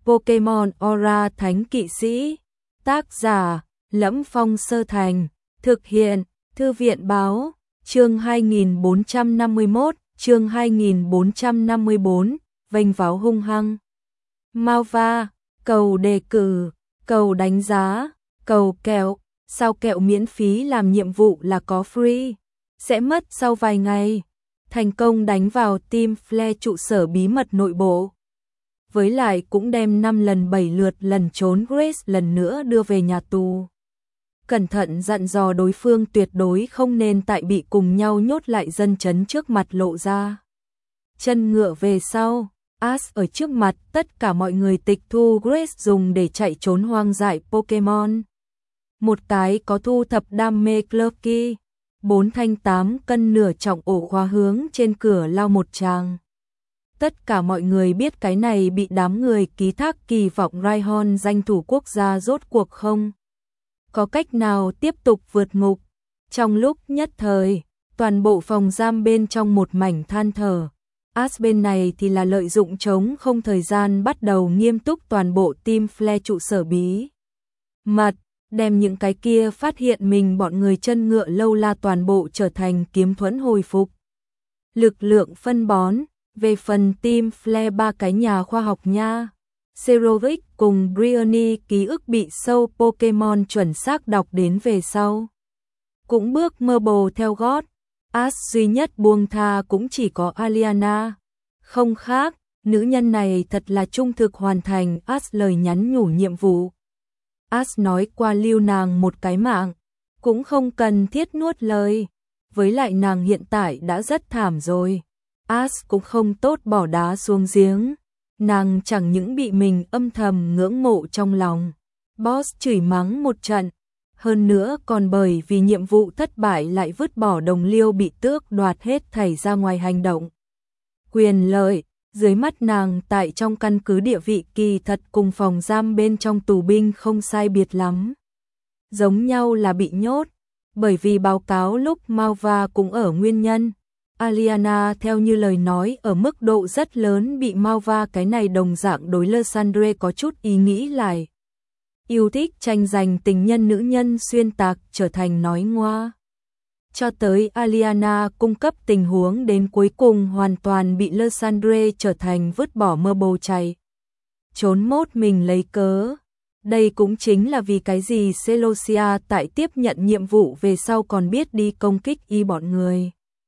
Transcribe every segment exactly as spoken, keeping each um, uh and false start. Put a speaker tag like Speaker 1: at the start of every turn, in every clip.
Speaker 1: Pokemon Aura Thánh Kỵ Sĩ. Tác giả: Lẫm Phong Sơ Thành. Thực hiện: Thư viện báo. Chương hai nghìn bốn trăm năm mươi mốt, chương hai nghìn bốn trăm năm mươi bốn, vênh váo hung hăng. Malva, cầu đề cử, cầu đánh giá, cầu kẹo, sao kẹo miễn phí làm nhiệm vụ là có free, sẽ mất sau vài ngày. Thành công đánh vào Team Flare trụ sở bí mật nội bộ. Với lại cũng đem năm lần bảy lượt lần trốn Grace lần nữa đưa về nhà tù. Cẩn thận dặn dò đối phương tuyệt đối không nên tại bị cùng nhau nhốt lại dân chấn trước mặt lộ ra chân ngựa về sau. Ash ở trước mặt tất cả mọi người tịch thu Grace dùng để chạy trốn hoang dại Pokemon. Một cái có thu thập đam mê Clucky, bốn thanh tám cân nửa trọng ổ khóa hướng trên cửa lao một tràng. Tất cả mọi người biết cái này bị đám người ký thác kỳ vọng Rhyhorn danh thủ quốc gia rốt cuộc không có cách nào tiếp tục vượt ngục. Trong lúc nhất thời, toàn bộ phòng giam bên trong một mảnh than thở. Ash bên này thì là lợi dụng trống không thời gian bắt đầu nghiêm túc toàn bộ Team Flare trụ sở bí mật, đem những cái kia phát hiện mình bọn người chân ngựa lâu la toàn bộ trở thành kiếm thuẫn hồi phục lực lượng phân bón. Về phần Team Flare ba cái nhà khoa học nha, Cerovic cùng Bryony ký ức bị sâu Pokemon chuẩn xác đọc đến về sau cũng bước mơ bồ theo gót. Ash duy nhất buông tha cũng chỉ có Aliana. Không khác, nữ nhân này thật là trung thực hoàn thành Ash lời nhắn nhủ nhiệm vụ. Ash nói qua lưu nàng một cái mạng, cũng không cần thiết nuốt lời. Với lại nàng hiện tại đã rất thảm rồi. Ash cũng không tốt bỏ đá xuống giếng. Nàng chẳng những bị mình âm thầm ngưỡng mộ trong lòng, boss chửi mắng một trận, hơn nữa còn bởi vì nhiệm vụ thất bại lại vứt bỏ đồng liêu bị tước đoạt hết thảy ra ngoài hành động. Quyền lợi, dưới mắt nàng tại trong căn cứ địa vị kỳ thật cùng phòng giam bên trong tù binh không sai biệt lắm. Giống nhau là bị nhốt, bởi vì báo cáo lúc Malva cũng ở nguyên nhân. Aliana theo như lời nói ở mức độ rất lớn bị Malva cái này đồng dạng đối Lysandre có chút ý nghĩ lại. Yêu thích tranh giành tình nhân nữ nhân xuyên tạc trở thành nói ngoa. Cho tới Aliana cung cấp tình huống đến cuối cùng hoàn toàn bị Lysandre trở thành vứt bỏ mơ bầu chạy. Trốn mốt mình lấy cớ. Đây cũng chính là vì cái gì Celosia tại tiếp nhận nhiệm vụ về sau còn biết đi công kích y bọn người.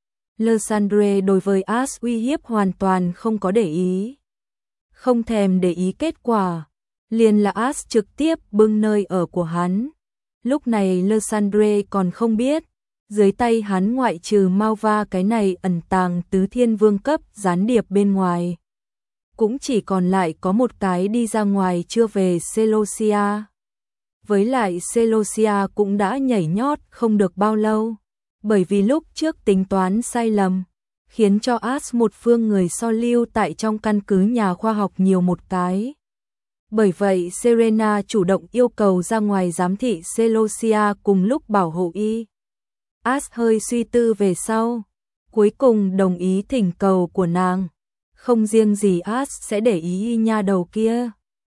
Speaker 1: Lysandre đối với Ash uy hiếp hoàn toàn không có để ý. Không thèm để ý kết quả. Liền là Ash trực tiếp bưng nơi ở của hắn. Lúc này Lysandre còn không biết, dưới tay hắn ngoại trừ Malva cái này ẩn tàng tứ thiên vương cấp gián điệp bên ngoài, cũng chỉ còn lại có một cái đi ra ngoài chưa về Celosia. Với lại Celosia cũng đã nhảy nhót không được bao lâu, bởi vì lúc trước tính toán sai lầm, khiến cho Ash một phương người so lưu tại trong căn cứ nhà khoa học nhiều một cái. Bởi vậy Serena chủ động yêu cầu ra ngoài giám thị Celosia cùng lúc bảo hộ y. Ash hơi suy tư về sau, cuối cùng đồng ý thỉnh cầu của nàng. Không riêng gì Ash sẽ để ý y nha đầu kia,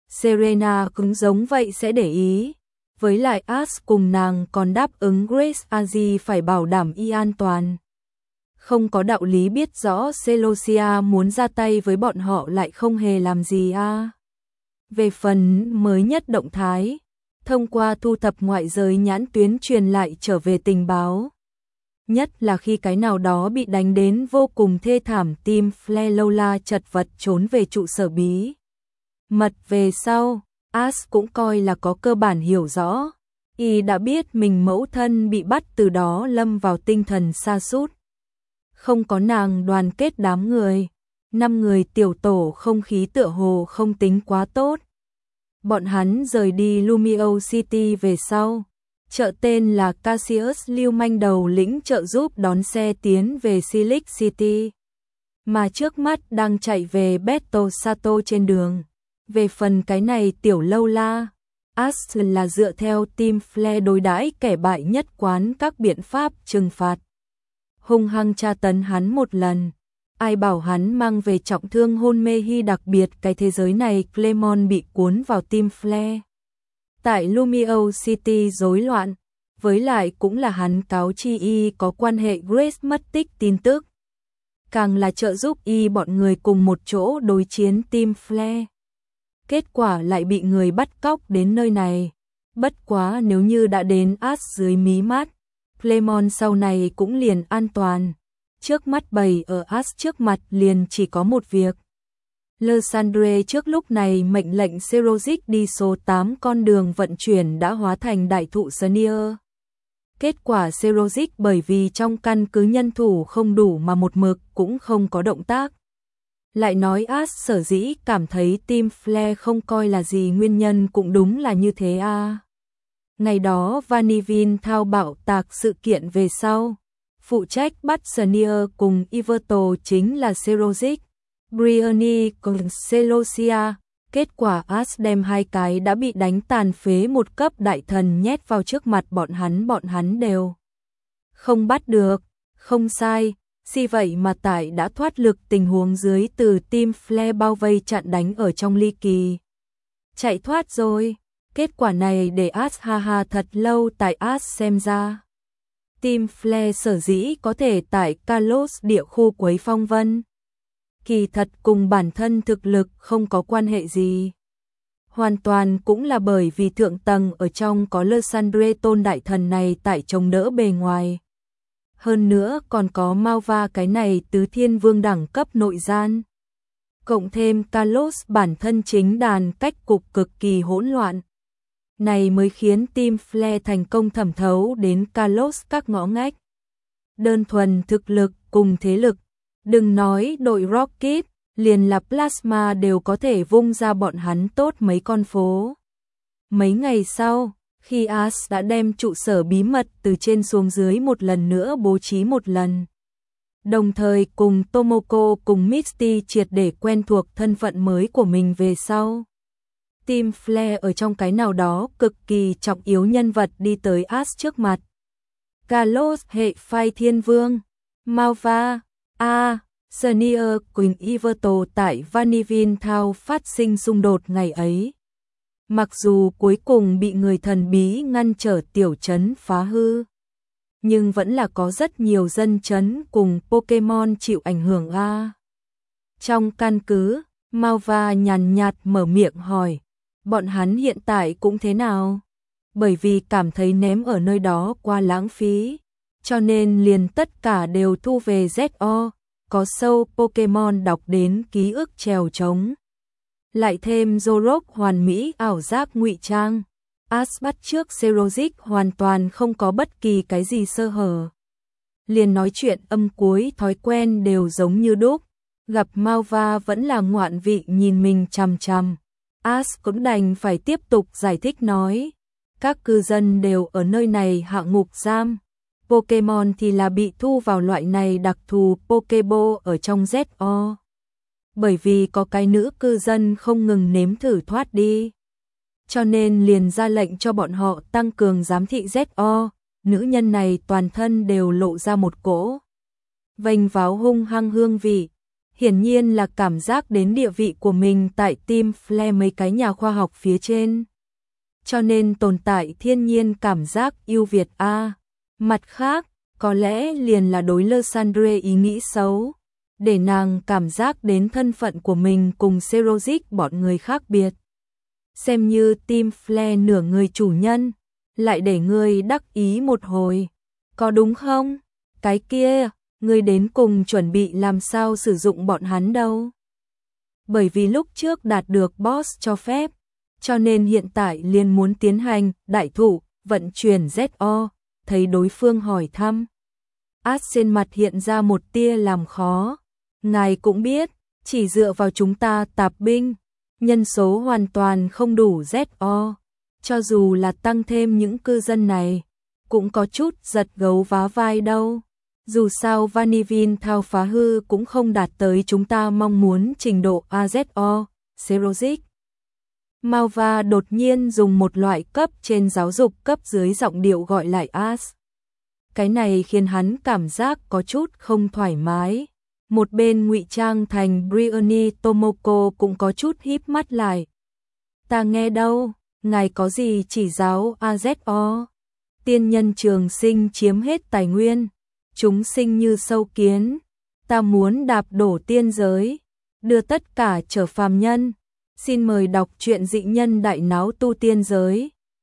Speaker 1: Serena cũng giống vậy sẽ để ý. Với lại Ash cùng nàng còn đáp ứng Grace Azi phải bảo đảm y an toàn. Không có đạo lý biết rõ Celosia muốn ra tay với bọn họ lại không hề làm gì a. À. Về phần mới nhất động thái, thông qua thu thập ngoại giới nhãn tuyến truyền lại trở về tình báo. Nhất là khi cái nào đó bị đánh đến vô cùng thê thảm Team Flare Lola chật vật trốn về trụ sở bí mật về sau, Ash cũng coi là có cơ bản hiểu rõ. Y đã biết mình mẫu thân bị bắt từ đó lâm vào tinh thần sa sút. Không có nàng đoàn kết đám người, năm người tiểu tổ không khí tựa hồ không tính quá tốt. Bọn hắn rời đi Lumio City về sau, chợ tên là Cassius lưu manh đầu lĩnh trợ giúp đón xe tiến về Silic City, mà trước mắt đang chạy về Beto Sato trên đường. Về phần cái này tiểu lâu la, Ash là dựa theo Team Flare đối đãi kẻ bại nhất quán các biện pháp trừng phạt. Hung hăng tra tấn hắn một lần, Ai bảo hắn mang về trọng thương hôn mê hy đặc biệt cái thế giới này Clemon bị cuốn vào Team Flare. Tại Lumio City rối loạn, với lại cũng là hắn cáo chi y có quan hệ Grace mất tích tin tức. Càng là trợ giúp y bọn người cùng một chỗ đối chiến Team Flare. Kết quả lại bị người bắt cóc đến nơi này. Bất quá nếu như đã đến Ash dưới mí mắt, Clemon sau này cũng liền an toàn. Trước mắt bầy ở Ash trước mặt liền chỉ có một việc. Lysandre trước lúc này mệnh lệnh Serozic đi số tám con đường vận chuyển đã hóa thành đại thụ Senior. Kết quả Serozic bởi vì trong căn cứ nhân thủ không đủ mà một mực cũng không có động tác. Lại nói Ash sở dĩ cảm thấy Team Flare không coi là gì nguyên nhân cũng đúng là như thế à. Ngày đó Vanillin thao bạo tạc sự kiện về sau. Phụ trách bắt Senior cùng Iverto chính là Serozic, Briony cùng Celosia. Kết quả Ash đem hai cái đã bị đánh tàn phế một cấp đại thần nhét vào trước mặt bọn hắn bọn hắn đều không bắt được, không sai, si vậy mà tại đã thoát lực tình huống dưới từ Team Flare bao vây chặn đánh ở trong ly kỳ. Chạy thoát rồi, kết quả này để Ash ha ha thật lâu tại Ash xem ra. Team Flare sở dĩ có thể tại Kalos địa khu quấy phong vân. Kỳ thật cùng bản thân thực lực không có quan hệ gì. Hoàn toàn cũng là bởi vì thượng tầng ở trong có Lysandre tôn đại thần này tại chống đỡ bề ngoài. Hơn nữa còn có Malva cái này tứ thiên vương đẳng cấp nội gian. Cộng thêm Kalos bản thân chính đàn cách cục cực kỳ hỗn loạn. Này mới khiến Team Flare thành công thẩm thấu đến Kalos các ngõ ngách. Đơn thuần thực lực cùng thế lực. Đừng nói đội Rocket, liền là Plasma đều có thể vung ra bọn hắn tốt mấy con phố. Mấy ngày sau, khi Ash đã đem trụ sở bí mật từ trên xuống dưới một lần nữa bố trí một lần. Đồng thời cùng Tomoko cùng Misty triệt để quen thuộc thân phận mới của mình về sau. Team Flare ở trong cái nào đó cực kỳ trọng yếu nhân vật đi tới Ash trước mặt. Kalos hệ phai thiên vương, Malva, A, Senior cùng Iverto tại Vanillin Town phát sinh xung đột ngày ấy. Mặc dù cuối cùng bị người thần bí ngăn trở tiểu trấn phá hư, nhưng vẫn là có rất nhiều dân trấn cùng Pokemon chịu ảnh hưởng a. Trong căn cứ, Malva nhàn nhạt mở miệng hỏi, bọn hắn hiện tại cũng thế nào? Bởi vì cảm thấy ném ở nơi đó quá lãng phí, cho nên liền tất cả đều thu về Z O, có sâu Pokemon đọc đến ký ức trèo trống. Lại thêm Zorok hoàn mỹ ảo giác ngụy trang. Ash bắt trước Serozic hoàn toàn không có bất kỳ cái gì sơ hở. Liền nói chuyện âm cuối thói quen đều giống như đúc. Gặp Malva vẫn là ngoạn vị nhìn mình chằm chằm. Ash cũng đành phải tiếp tục giải thích nói. Các cư dân đều ở nơi này hạ ngục giam. Pokemon thì là bị thu vào loại này đặc thù Pokeball ở trong Z O. Bởi vì có cái nữ cư dân không ngừng nếm thử thoát đi. Cho nên liền ra lệnh cho bọn họ tăng cường giám thị Z O. Nữ nhân này toàn thân đều lộ ra một cỗ vênh váo hung hăng hương vị. Hiển nhiên là cảm giác đến địa vị của mình tại Team Flare mấy cái nhà khoa học phía trên. Cho nên tồn tại thiên nhiên cảm giác ưu việt a. Mặt khác, có lẽ liền là đối Lysandre ý nghĩ xấu, để nàng cảm giác đến thân phận của mình cùng Serozic bọn người khác biệt. Xem như Team Flare nửa người chủ nhân, lại để ngươi đắc ý một hồi. Có đúng không? Cái kia, ngươi đến cùng chuẩn bị làm sao sử dụng bọn hắn đâu? Bởi vì lúc trước đạt được boss cho phép, cho nên hiện tại liền muốn tiến hành đại thủ vận chuyển Z O. Thấy đối phương hỏi thăm, Ash trên mặt hiện ra một tia làm khó. Ngài cũng biết, chỉ dựa vào chúng ta tạp binh, nhân số hoàn toàn không đủ Z O. Cho dù là tăng thêm những cư dân này, cũng có chút giật gấu vá vai đâu. Dù sao Vanillin Town phá hư cũng không đạt tới chúng ta mong muốn trình độ A Z O, Serozic. Malva đột nhiên dùng một loại cấp trên giáo dục cấp dưới giọng điệu gọi lại Ash. Cái này khiến hắn cảm giác có chút không thoải mái. Một bên ngụy trang thành Briony Tomoko cũng có chút híp mắt lại. Ta nghe đâu, ngài có gì chỉ giáo a zét o? Tiên nhân trường sinh chiếm hết tài nguyên, chúng sinh như sâu kiến, ta muốn đạp đổ tiên giới, đưa tất cả trở phàm nhân. Xin mời đọc truyện Dị Nhân Đại Náo Tu Tiên Giới.